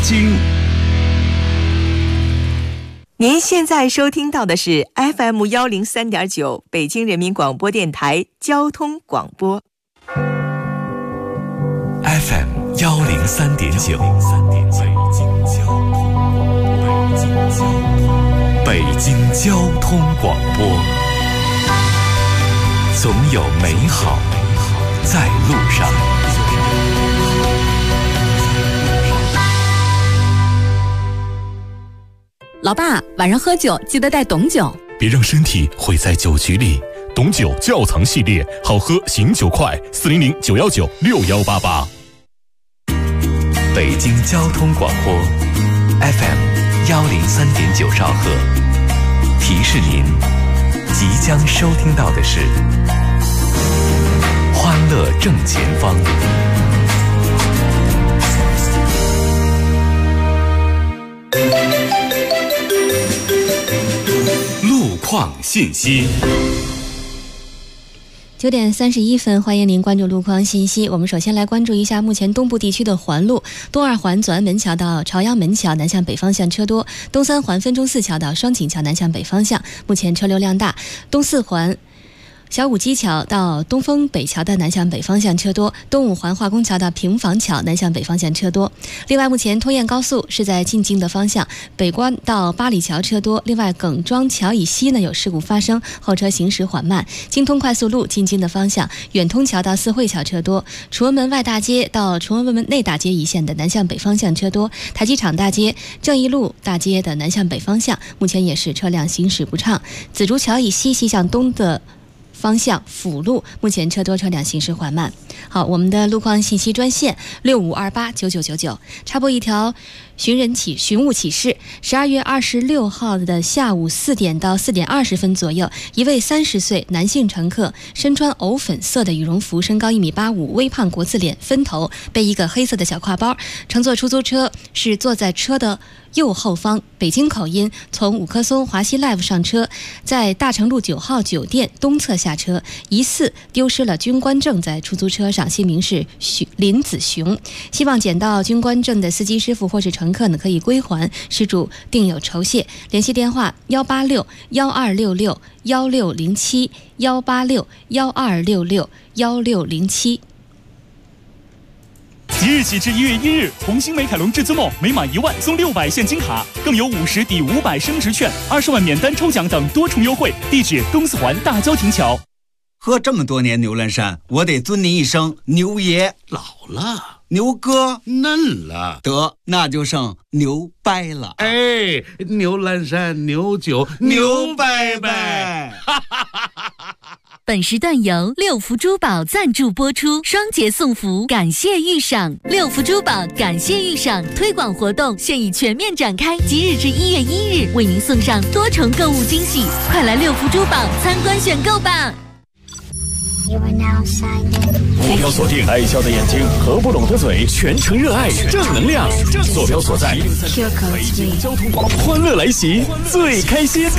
京。 您现在收听到的是 FM103.9 北京人民广播电台交通广播。 FM103.9 北京交通广播，总有美好在路上。 老爸，晚上喝酒记得带董酒， 别让身体毁在酒局里。董酒窖藏系列，好喝醒酒快，400-919-6188。 北京交通广播 FM103.9兆赫，提示您即将收听到的是欢乐正前方。路况信息。 9点31分，欢迎您关注路况信息。我们首先来关注一下目前东部地区的环路：东二环左安门桥到朝阳门桥南向北方向车多；东三环分钟寺桥到双井桥南向北方向，目前车流量大；东四环小武基桥到东风北桥的南向北方向车多，东五环化工桥到平房桥南向北方向车多。另外，目前通燕高速是在进京的方向，北关到八里桥车多。另外，耿庄桥以西呢有事故发生，后车行驶缓慢。京通快速路进京的方向，远通桥到四惠桥车多。崇文门外大街到崇文门内大街一线的南向北方向车多。台机场大街、正义路大街的南向北方向，目前也是车辆行驶不畅。紫竹桥以西向东的方向辅路目前车多，车辆行驶缓慢。好，我们的路况信息专线65289999。插播一条寻务启事：12月26号的下午4点到4点20分左右，一位30岁男性乘客身穿藕粉色的羽绒服，身高1.85米，微胖国字脸，分头，背一个黑色的小挎包，乘坐出租车，是坐在车的右后方，北京口音，从五棵松华西 Live 上车，在大成路9号酒店东侧下车，疑似丢失了军官证在出租车上，姓名是林子雄。希望捡到军官证的司机师傅或是乘客呢可以归还，失主定有酬谢。联系电话186-1266-1607 186-1266-1607。 即日起至1月1日，红星美凯龙至尊梦每满1万送600现金卡，更有50抵500升值券、20万免单抽奖等多重优惠。地址：东四环大郊亭桥。 喝这么多年牛栏山，我得尊您一声牛爷。 老了， 牛哥嫩了， 得那就剩牛掰了。 哎，牛栏山牛酒牛掰掰。 本时段由六福珠宝赞助播出，双节送福，感谢预赏。六福珠宝感谢预赏推广活动现已全面展开，即日至1月1日，为您送上多重购物惊喜，快来六福珠宝参观选购吧！ 坐标锁定爱笑的眼睛，合不拢的嘴，全程热爱正能量。坐标所在北京交通广播，欢乐来袭，最开心。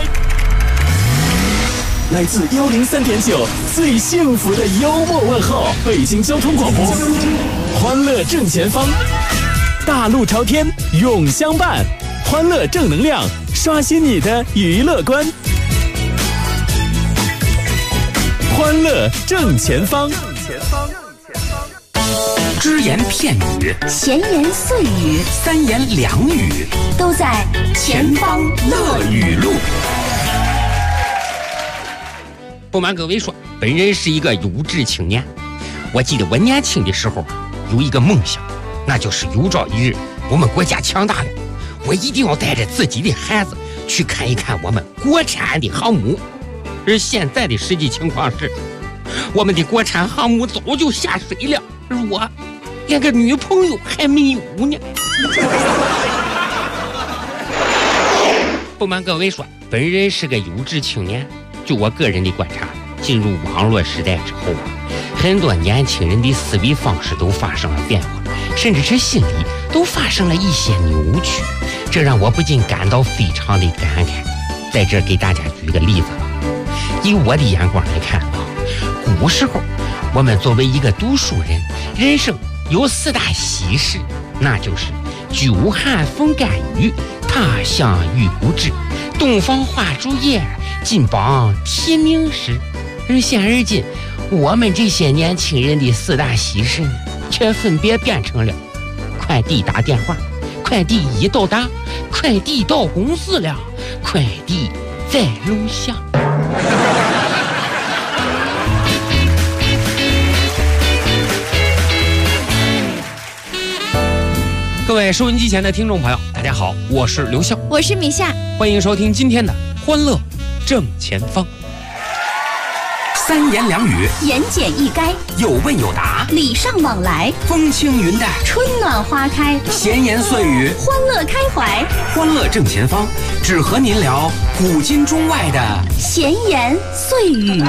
来自103.9最幸福的幽默问候，北京交通广播，欢乐正前方，大路朝天永相伴，欢乐正能量，刷新你的娱乐观，欢乐正前方。 只言片语， 闲言碎语， 三言两语， 都在前方乐语录。 不瞒各位说，本人是一个有志青年。我记得我年轻的时候有一个梦想，那就是有朝一日我们国家强大了，我一定要带着自己的孩子去看一看我们国产的航母。而现在的实际情况是，我们的国产航母早就下水了，而我连个女朋友还没有呢。不瞒各位说，本人是个有志青年。就我个人的观察，进入网络时代之后很多年轻人的思维方式都发生了变化，甚至是心理都发生了一些扭曲，这让我不禁感到非常的感慨。在这给大家举个例子吧，以我的眼光来看古时候我们作为一个读书人，人生有4大喜事，那就是久旱逢甘雨，他乡遇故知。东方花烛夜，金榜题名时。而现而今，我们这些年轻人的4大喜事呢，却分别变成了快递打电话、快递已到达、快递到公司了、快递在楼下。各位收音机前的听众朋友，大家好，我是刘笑， 我是米夏， 欢迎收听今天的欢乐正前方。 3言2语，言简意赅，有问有答，礼尚往来， 风轻云淡， 春暖花开， 闲言碎语， 欢乐开怀。 欢乐正前方，只和您聊古今中外的闲言碎语。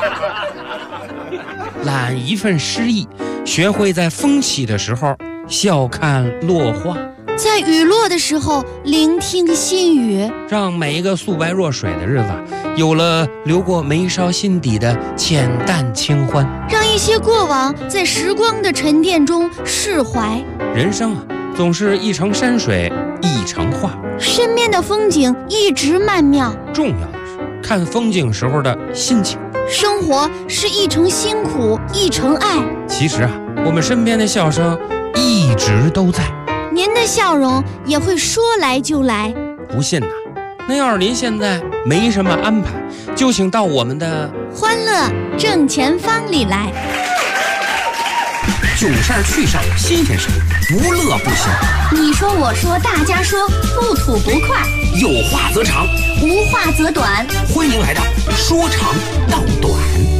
揽一份诗意，学会在风起的时候笑看落花， 在雨落的时候聆听心语， 让每一个素白若水的日子有了流过眉梢心底的浅淡清欢， 让一些过往在时光的沉淀中释怀。 人生啊，总是一程山水一程画， 身边的风景一直曼妙， 重要的是看风景时候的心情。 生活是一程辛苦一程爱， 其实啊，我们身边的笑声一直都在， 您的笑容也会说来就来。 不信呐，那要是您现在没什么安排，就请到我们的欢乐正前方里来。 囧事儿趣事儿新鲜事儿，不乐不行。 你说我说大家说，不吐不快， 有话则长， 无话则短。 欢迎来到说长道短。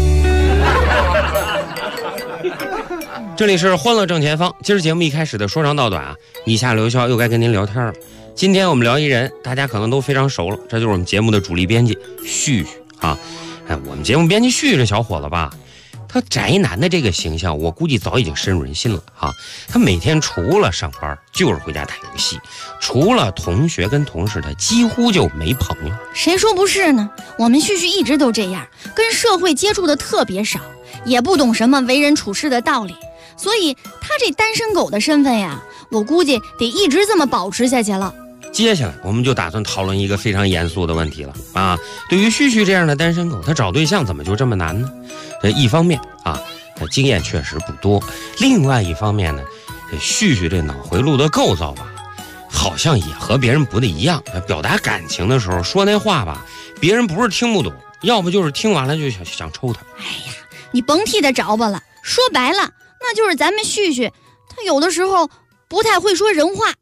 这里是欢乐正前方，今儿节目一开始的说长道短啊，以下刘笑又该跟您聊天了。今天我们聊一人，大家可能都非常熟了，这就是我们节目的主力编辑旭旭啊。我们节目编辑旭旭这小伙子吧，他宅男的这个形象，我估计早已经深入人心了哈。他每天除了上班就是回家打游戏，除了同学跟同事，他几乎就没朋友。 谁说不是呢？我们旭旭一直都这样，跟社会接触的特别少，也不懂什么为人处事的道理，所以他这单身狗的身份呀，我估计得一直这么保持下去了。 接下来我们就打算讨论一个非常严肃的问题了啊！对于旭旭这样的单身狗，他找对象怎么就这么难呢？一方面啊，他经验确实不多；另外一方面呢，旭旭这脑回路的构造吧，好像也和别人不太一样。表达感情的时候说那话吧，别人不是听不懂，要不就是听完了就想抽他。 哎呀，你甭替他着吧了，说白了，那就是咱们旭旭，他有的时候不太会说人话。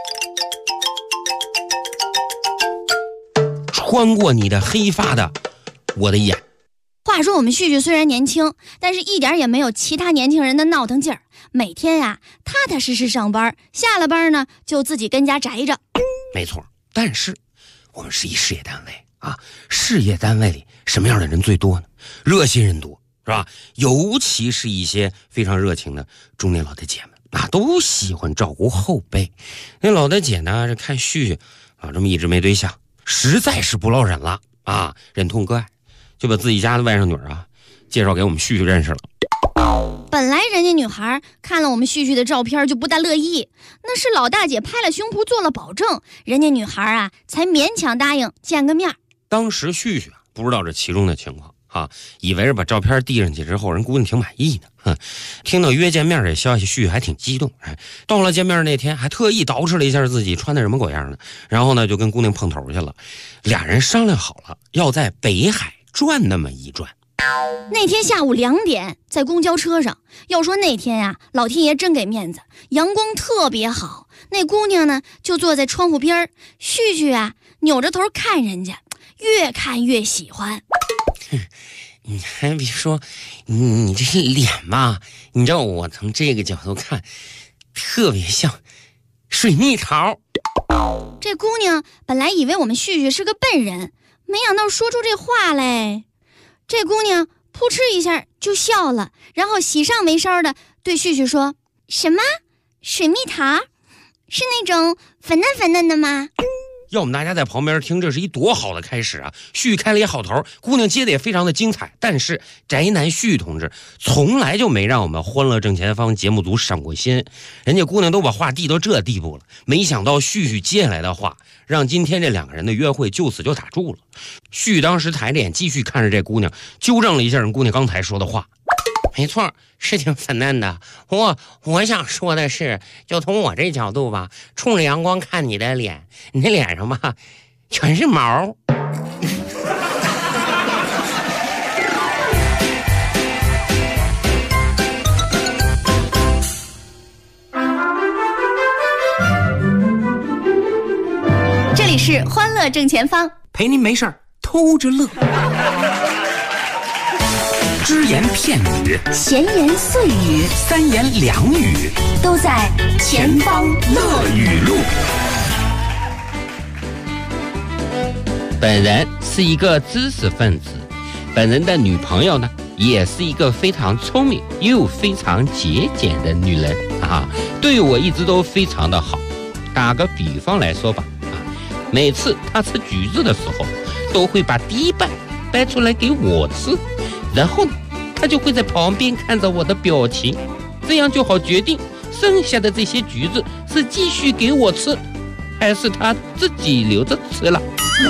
穿过你的黑发的我的眼。 话说我们旭旭虽然年轻，但是一点也没有其他年轻人的闹腾劲儿，每天呀踏踏实实上班，下了班呢就自己跟家宅着。 没错，但是我们是一事业单位啊，事业单位里什么样的人最多呢？热心人多，是吧？尤其是一些非常热情的中年老大姐们啊，都喜欢照顾后辈。那老大姐呢，这看旭旭啊这么一直没对象，实在是不落忍了啊，忍痛割爱，就把自己家的外甥女啊介绍给我们旭旭认识了。 本来人家女孩看了我们旭旭的照片就不大乐意，那是老大姐拍了胸脯做了保证，人家女孩啊才勉强答应见个面。 当时旭旭不知道这其中的情况啊，以为是把照片递上去之后人姑娘挺满意呢。听到约见面这消息，旭旭还挺激动。到了见面那天还特意捯饬了一下自己穿的什么鬼样的，然后呢就跟姑娘碰头去了。俩人商量好了要在北海转那么一转。 那天下午2点在公交车上，要说那天呀老天爷真给面子，阳光特别好，那姑娘呢就坐在窗户边，旭旭啊扭着头看人家，越看越喜欢。 你还别说，你这脸吧，你知道我从这个角度看特别像水蜜桃。 这姑娘本来以为我们旭旭是个笨人，没想到说出这话来。这姑娘扑哧一下就笑了，然后喜上眉梢的对旭旭说：什么水蜜桃？是那种粉嫩粉嫩的吗？ 要我们大家在旁边听，这是一多好的开始啊！旭开了一好头，姑娘接的也非常的精彩。但是宅男旭同志从来就没让我们欢乐正前方节目组省过心，人家姑娘都把话递到这地步了，没想到旭接下来的话，让今天这两个人的约会就此就打住了。旭当时抬着眼继续看着这姑娘，纠正了一下人姑娘刚才说的话。没错，是挺粉嫩的。我想说的是，就从我这角度吧，冲着阳光看你的脸，你的脸上吧全是毛。 这里是欢乐正前方， 陪您没事儿偷着乐。只言片语， 闲言碎语， 三言两语， 都在前方乐语录。 本人是一个知识分子，本人的女朋友呢，也是一个非常聪明又非常节俭的女人啊，对我一直都非常的好。打个比方来说吧，每次她吃橘子的时候，都会把第一半掰出来给我吃，然后呢，她就会在旁边看着我的表情，这样就好决定剩下的这些橘子是继续给我吃，还是她自己留着吃了。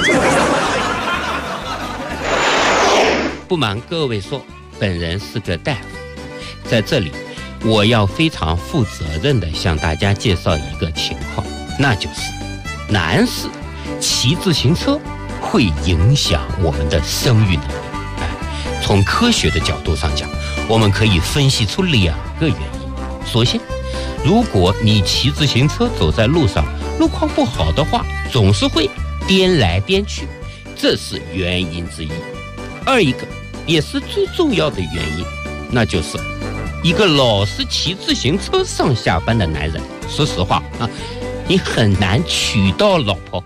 不瞒各位说，本人是个大夫，在这里我要非常负责任地向大家介绍一个情况，那就是男士骑自行车会影响我们的生育能力。从科学的角度上讲，我们可以分析出两个原因。首先，如果你骑自行车走在路上，路况不好的话，总是会颠来颠去，这是原因之一。二一个也是最重要的原因，那就是一个老是骑自行车上下班的男人，说实话啊，你很难娶到老婆。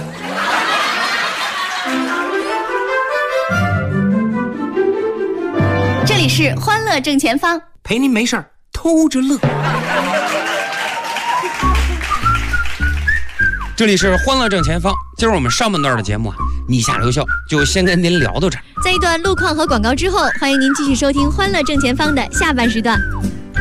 这里是欢乐正前方， 陪您没事儿偷着乐。这里是欢乐正前方，今儿我们上半段的节目啊，你下留校就先跟您聊到这儿。 在一段路况和广告之后，欢迎您继续收听欢乐正前方的下半时段。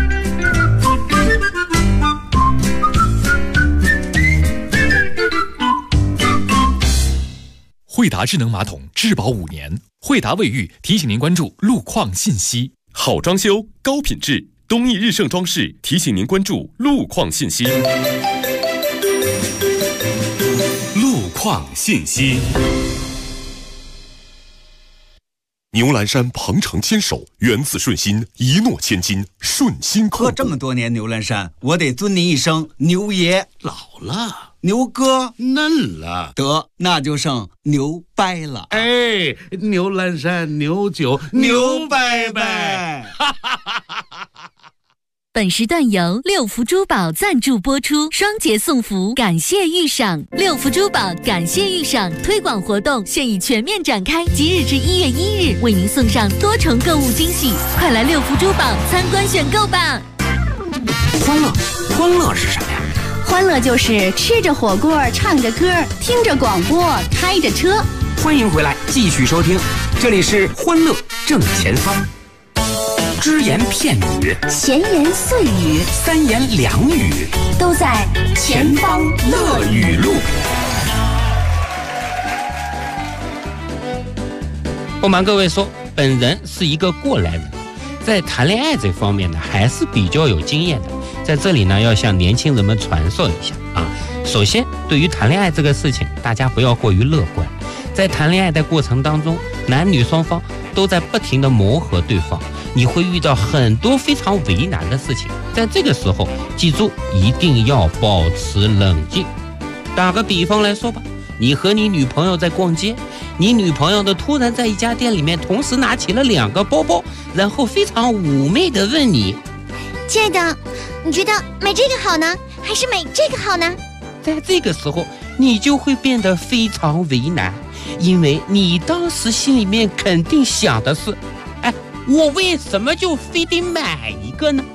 惠达智能马桶质保5年，惠达卫浴提醒您关注路况信息。 好装修高品质，东益日盛装饰提醒您关注路况信息。 路况信息。 牛栏山鹏程牵手，缘字顺心，一诺千金，顺心扣。 喝这么多年牛栏山，我得尊您一声牛爷。 老了， 牛哥嫩了， 得那就剩牛掰了。 哎，牛栏山牛酒牛掰掰。 本时段由六福珠宝赞助播出，双节送福，感谢预赏。六福珠宝感谢预赏推广活动现已全面展开，即日至1月1日，为您送上多重购物惊喜，快来六福珠宝参观选购吧！ 欢乐是什么呀？ 欢乐就是吃着火锅，唱着歌，听着广播，开着车。 欢迎回来，继续收听，这里是欢乐正前方。只言片语， 闲言碎语， 三言两语， 都在前方乐语录。 不瞒各位说，本人是一个过来人，在谈恋爱这方面呢，还是比较有经验的。在这里呢，要向年轻人们传授一下啊。首先，对于谈恋爱这个事情，大家不要过于乐观。在谈恋爱的过程当中，男女双方都在不停地磨合对方，你会遇到很多非常为难的事情。在这个时候，记住一定要保持冷静。打个比方来说吧，你和你女朋友在逛街，你女朋友的突然在一家店里面同时拿起了2个包包，然后非常妩媚地问你： 亲爱的，你觉得买这个好呢，还是买这个好呢？ 在这个时候，你就会变得非常为难，因为你当时心里面肯定想的是：哎，我为什么就非得买一个呢？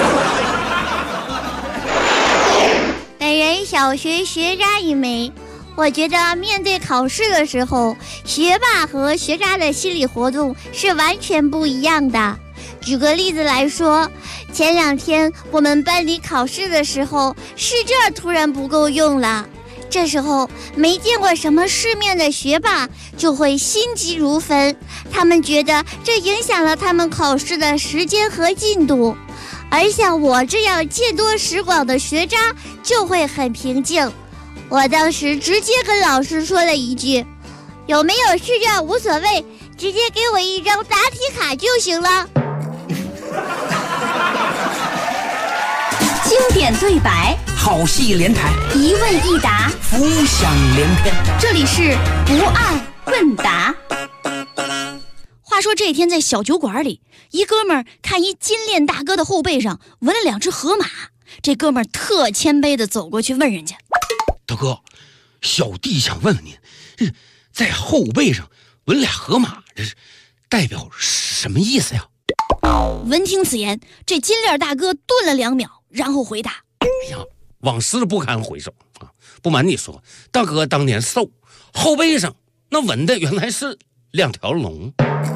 本人小学学渣一枚， 我觉得面对考试的时候，学霸和学渣的心理活动是完全不一样的。举个例子来说，前2天我们班里考试的时候，试卷突然不够用了。这时候没见过什么世面的学霸就会心急如焚，他们觉得这影响了他们考试的时间和进度。而像我这样见多识广的学渣就会很平静。我当时直接跟老师说了一句：有没有试卷无所谓，直接给我一张答题卡就行了。 经典对白， 好戏连台， 一问一答， 浮想联翩。 这里是不二问答。 话说这天在小酒馆里，一哥们儿看一金链大哥的后背上纹了2只河马，这哥们儿特谦卑地走过去问人家： 大哥，小弟想问问您，在后背上纹俩河马，这是代表什么意思呀？ 闻听此言，这金链大哥顿了2秒，然后回答： 哎呀，往事不堪回首啊！不瞒你说，大哥当年瘦，后背上那纹的原来是2条龙。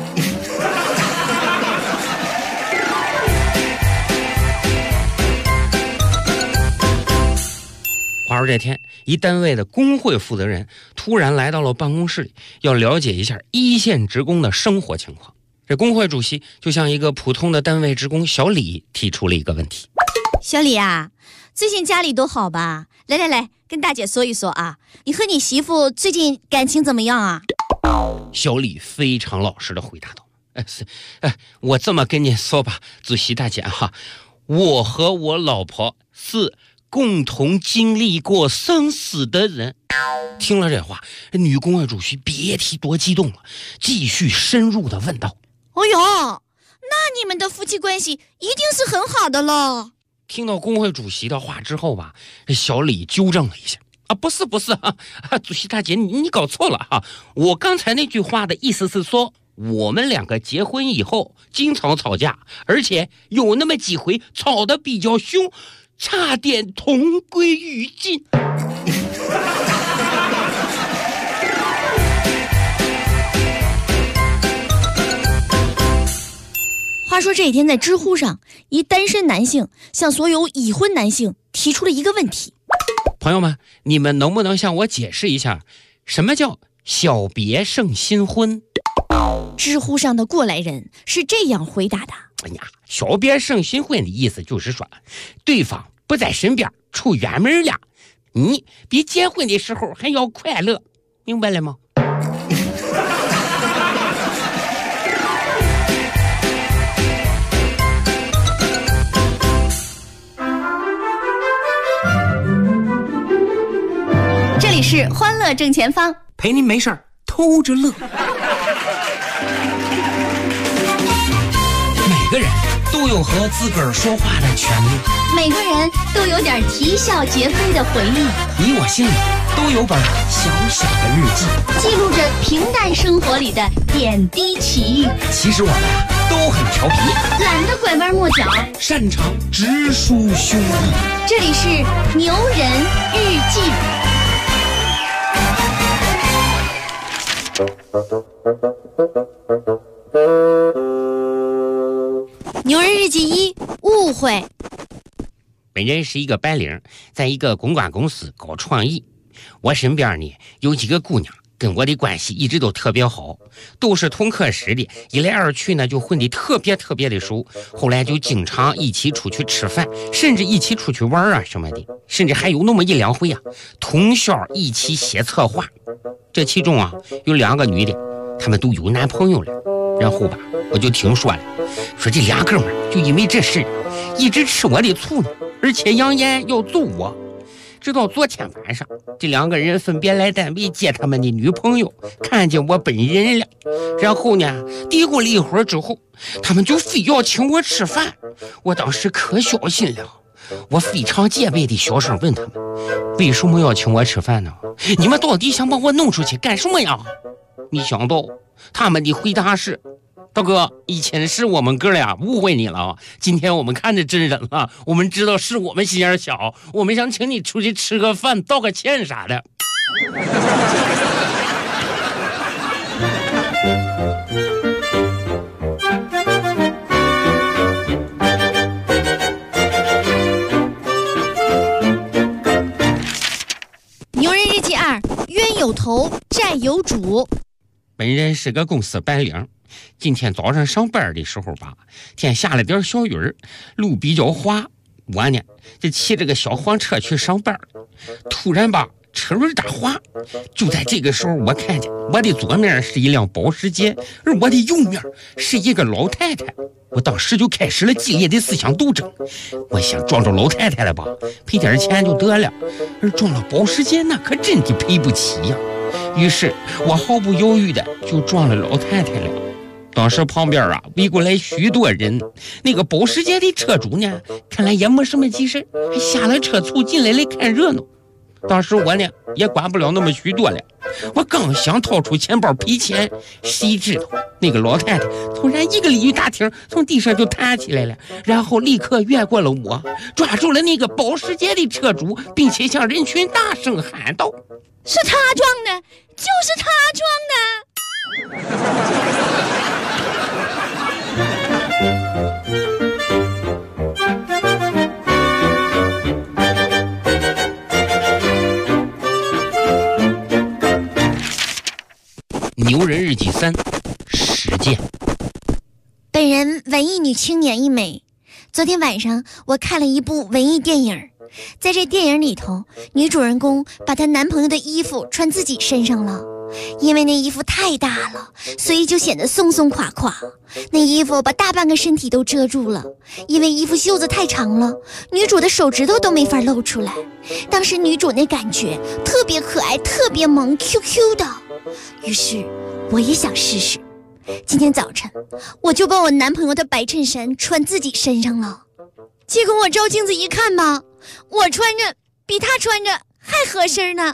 话说这天，一单位的工会负责人突然来到了办公室里，要了解一下一线职工的生活情况。这工会主席就向一个普通的单位职工小李提出了一个问题： 小李啊，最近家里都好吧？来，跟大姐说一说啊，你和你媳妇最近感情怎么样啊？ 小李非常老实的回答道：我这么跟你说吧，主席大姐哈，我和我老婆是共同经历过生死的人。听了这话，女工会主席别提多激动了，继续深入的问道： 哎呦，那你们的夫妻关系一定是很好的了。 听到工会主席的话之后吧，小李纠正了一下：不是主席大姐，你搞错了哈，我刚才那句话的意思是说，我们2个结婚以后经常吵架，而且有那么几回吵得比较凶，差点同归于尽。 话说这一天在知乎上，一单身男性向所有已婚男性提出了一个问题： 朋友们，你们能不能向我解释一下，什么叫小别胜新婚？ 知乎上的过来人是这样回答的： 小别胜新婚的意思就是说，对方不在身边，出远门了，你比结婚的时候还要快乐，明白了吗？ 这里是欢乐正前方， 陪您没事儿偷着乐。每个人都有和自个儿说话的权利， 每个人都有点啼笑皆非的回忆， 你我心里都有本小小的日记， 记录着平淡生活里的点滴奇遇。 其实我们都很调皮， 懒得拐弯抹角， 擅长直抒胸臆。 这里是牛人日记。 牛人日记1：误会。 本人是一个白领，在一个公关公司搞创意。我身边呢有几个姑娘，跟我的关系一直都特别好，都是同科室的，一来二去呢就混得特别的熟。后来就经常一起出去吃饭，甚至一起出去玩啊什么的，甚至还有那么1-2回啊，通宵一起写策划。这其中啊有2个女的，她们都有男朋友了。然后吧，我就听说了，说这2哥们就因为这事一直吃我的醋呢，而且扬言要揍我。直到昨天晚上，这2个人分别来单位接他们的女朋友，看见我本人了，然后呢嘀咕了一会儿之后，他们就非要请我吃饭。我当时可小心了，我非常戒备的小声问他们，为什么要请我吃饭呢？你们到底想把我弄出去干什么呀？没想到他们的回答是：大哥，以前是我们哥俩误会你了，今天我们看着真人了，我们知道是我们心眼小，我们想请你出去吃个饭，道个歉啥的。 牛人日记2：冤有头，债有主。 本人是个公司白领，今天早上上班的时候吧，天下了点小雨儿，路比较滑，我呢就骑着个小黄车去上班，突然吧车轮打滑，就在这个时候，我看见我的左面是一辆保时捷，而我的右面是一个老太太。我当时就开始了激烈的思想斗争，我想撞着老太太了吧，赔点钱就得了，而撞了保时捷那可真的赔不起呀。于是我毫不犹豫的就撞了老太太了。当时旁边啊围过来许多人，那个保时捷的车主呢，看来也没什么急事，还下了车凑进来看热闹。当时我呢也管不了那么许多了，我刚想掏出钱包赔钱，谁知道那个老太太突然一个鲤鱼打挺从地上就弹起来了，然后立刻越过了我，抓住了那个保时捷的车主，并且向人群大声喊道： 是他撞的，就是他撞的。 牛人日记3：实践。 本人文艺女青年一枚。昨天晚上我看了一部文艺电影，在这电影里头，女主人公把她男朋友的衣服穿自己身上了，因为那衣服太大了，所以就显得松松垮垮。那衣服把大半个身体都遮住了，因为衣服袖子太长了，女主的手指头都没法露出来。当时女主那感觉特别可爱，特别萌 QQ 的，于是我也想试试。今天早晨我就把我男朋友的白衬衫穿自己身上了，结果我照镜子一看吧，我穿着比他穿着还合身呢。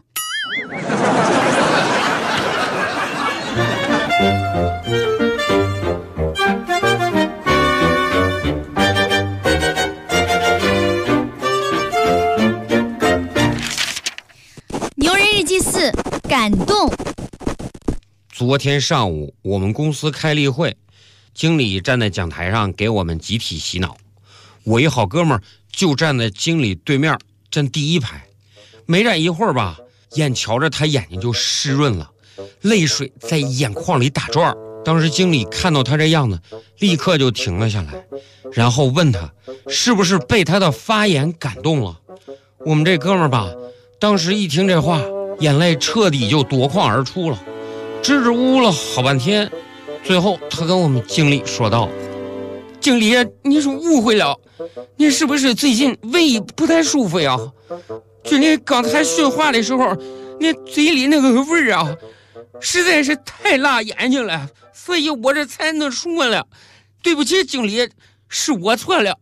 牛人日记4：感动。 昨天上午我们公司开例会，经理站在讲台上给我们集体洗脑，我一好哥们儿就站在经理对面，站第一排。没站一会儿吧，眼瞧着他眼睛就湿润了，泪水在眼眶里打转。当时经理看到他这样子，立刻就停了下来，然后问他是不是被他的发言感动了。我们这哥们儿吧，当时一听这话，眼泪彻底就夺眶而出了，支支吾吾了好半天。最后他跟我们经理说道：经理，你是误会了，你是不是最近胃不太舒服呀？就你刚才说话的时候，你嘴里那个味儿啊，实在是太辣眼睛了，所以我这才能说了。对不起经理，是我错了。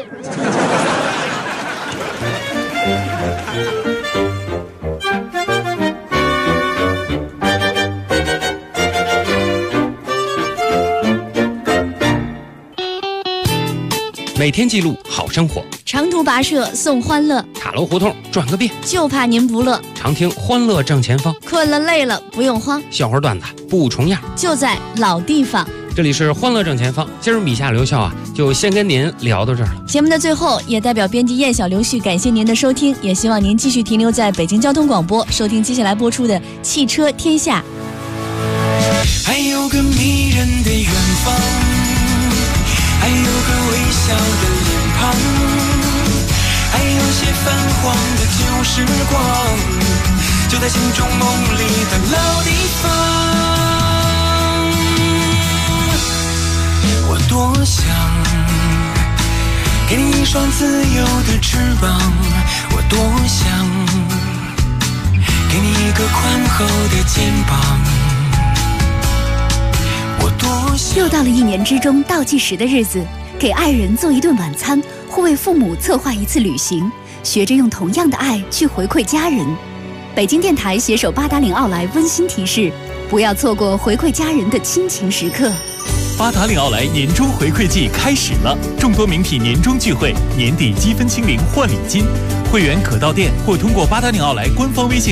每天记录好生活， 长途跋涉送欢乐， 塔楼胡同转个遍， 就怕您不乐。 常听欢乐正前方， 困了累了不用慌， 笑话段子不重样， 就在老地方。 这里是欢乐正前方，今儿米夏刘笑啊，就先跟您聊到这儿了。 节目的最后，也代表编辑燕小刘旭感谢您的收听，也希望您继续停留在北京交通广播，收听接下来播出的《汽车天下》。 还有个迷人的远方，还有个微笑的脸庞，还有些泛黄的旧时光，就在心中梦里的老地方。我多想给你一双自由的翅膀，我多想给你一个宽厚的肩膀。 又到了一年之中倒计时的日子，给爱人做一顿晚餐，或为父母策划一次旅行，学着用同样的爱去回馈家人。北京电台携手八达岭奥莱温馨提示：不要错过回馈家人的亲情时刻。 八达岭奥莱年终回馈季开始了，众多名品年终聚会，年底积分清零换礼金，会员可到店或通过八达岭奥莱官方微信号查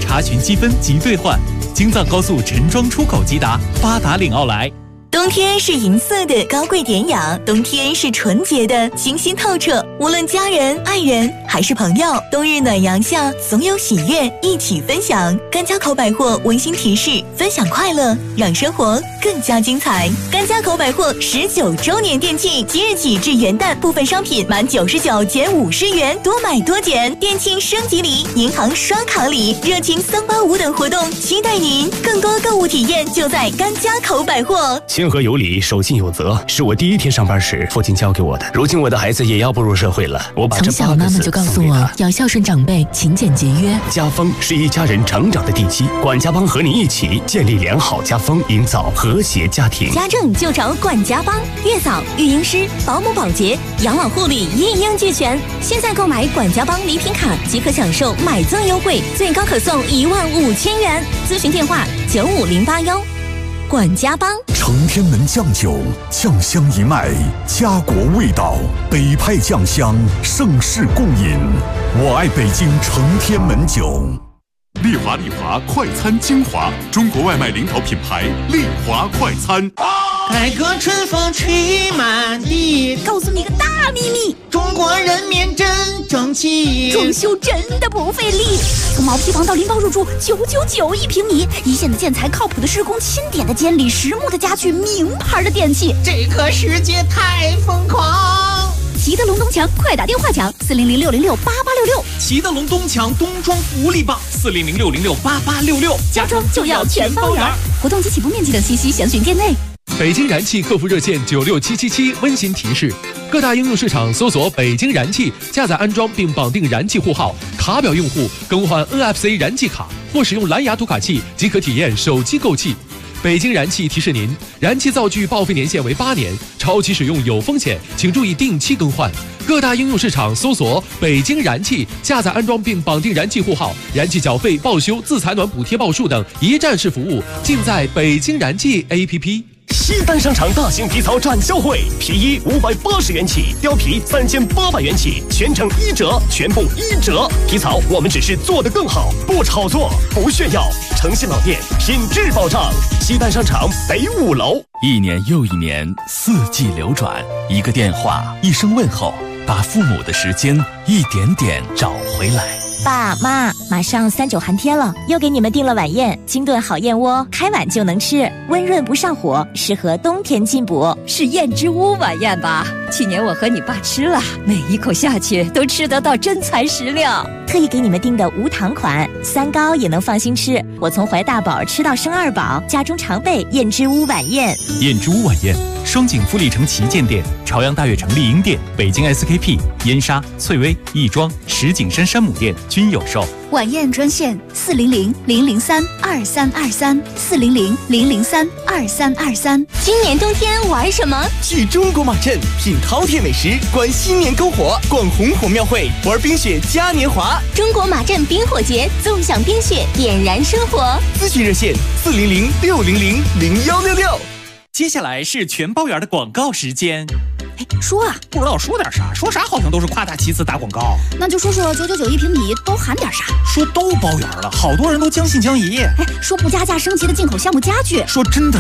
查询积分及兑换。京藏高速陈庄出口吉达，八达岭奥莱。 冬天是银色的高贵典雅，冬天是纯洁的清新透彻。无论家人、爱人还是朋友，冬日暖阳下总有喜悦一起分享。甘家口百货温馨提示：分享快乐，让生活更加精彩。甘家口百货19周年店庆，即日起至元旦，部分商品满99减50元，多买多减。店庆升级礼、银行刷卡礼、热情385等活动，期待您！更多购物体验就在甘家口百货。 谦和有礼，守信有责，是我第一天上班时父亲教给我的。如今我的孩子也要步入社会了，我把这从小妈妈就告诉我要孝顺长辈，勤俭节约。 家风是一家人成长的地基，管家帮和你一起建立良好家风，营造和谐家庭。 家政就找管家帮，月嫂、育婴师、保姆、保洁、养老护理一应俱全。现在购买管家帮礼品卡即可享受买赠优惠，最高可送15000元。咨询电话95081。管家帮。 承天门酱酒，酱香一脉，家国味道，北派酱香，盛世共饮。我爱北京承天门酒。 丽华快餐精华，中国外卖领导品牌丽华快餐。 改革春风吹满地， 告诉你个大秘密， 中国人民真争气， 装修真的不费力。从毛坯房到拎包入住，999一平米，一线的建材，靠谱的施工，钦点的监理，实木的家具，名牌的电器， 这个世界太疯狂。 齐德龙东墙，快打电话抢400-606-8866。 齐德龙东墙冬装福利棒，400-606-8866， 家装就要全包圆。活动及起步面积等信息详询店内。 北京燃气客服热线96777温馨提示：各大应用市场搜索北京燃气，下载安装并绑定燃气户号，卡表用户更换 NFC 燃气卡或使用蓝牙读卡器即可体验手机购气。北京燃气提示您，燃气灶具报废年限为8年，超期使用有风险，请注意定期更换。各大应用市场搜索北京燃气，下载安装并绑定燃气户号，燃气缴费、报修、自采暖补贴报数等一站式服务尽在北京燃气 APP。 西单商场大型皮草展销会，皮衣580元起，貂皮3800元起，全程1折，全部1折。皮草我们只是做得更好，不炒作，不炫耀，诚信老店，品质保障。西单商场北5楼。 一年又一年，四季流转，一个电话，一声问候，把父母的时间一点点找回来。 爸妈，马上3·9寒天了，又给你们订了晚宴，金炖好燕窝，开碗就能吃，温润不上火，适合冬天进补。 是燕之屋晚宴吧？去年我和你爸吃了，每一口下去都吃得到真材实料。 特意给你们订的无糖款，3高也能放心吃。我从怀大宝吃到生2宝，家中常备燕之屋晚宴。 燕之屋晚宴，双井富力城旗舰店、朝阳大悦城丽婴店、北京 SKP、燕莎、翠微、亦庄、石景山山姆店均有售。 晚宴专线400-003-2323，400-003-2323。 今年冬天玩什么？ 去中国马镇品饕餮美食，观新年篝火，逛红火庙会，玩冰雪嘉年华。 中国马镇冰火节，纵享冰雪，点燃生活。 咨询热线400-600-0166。 接下来是全包圆的广告时间。 说啊， 不知道说点啥，说啥好像都是夸大其词打广告。 那就说999一平米都含点啥？ 说都包圆了，好多人都将信将疑。 说不加价升级的进口项目家具。 说真的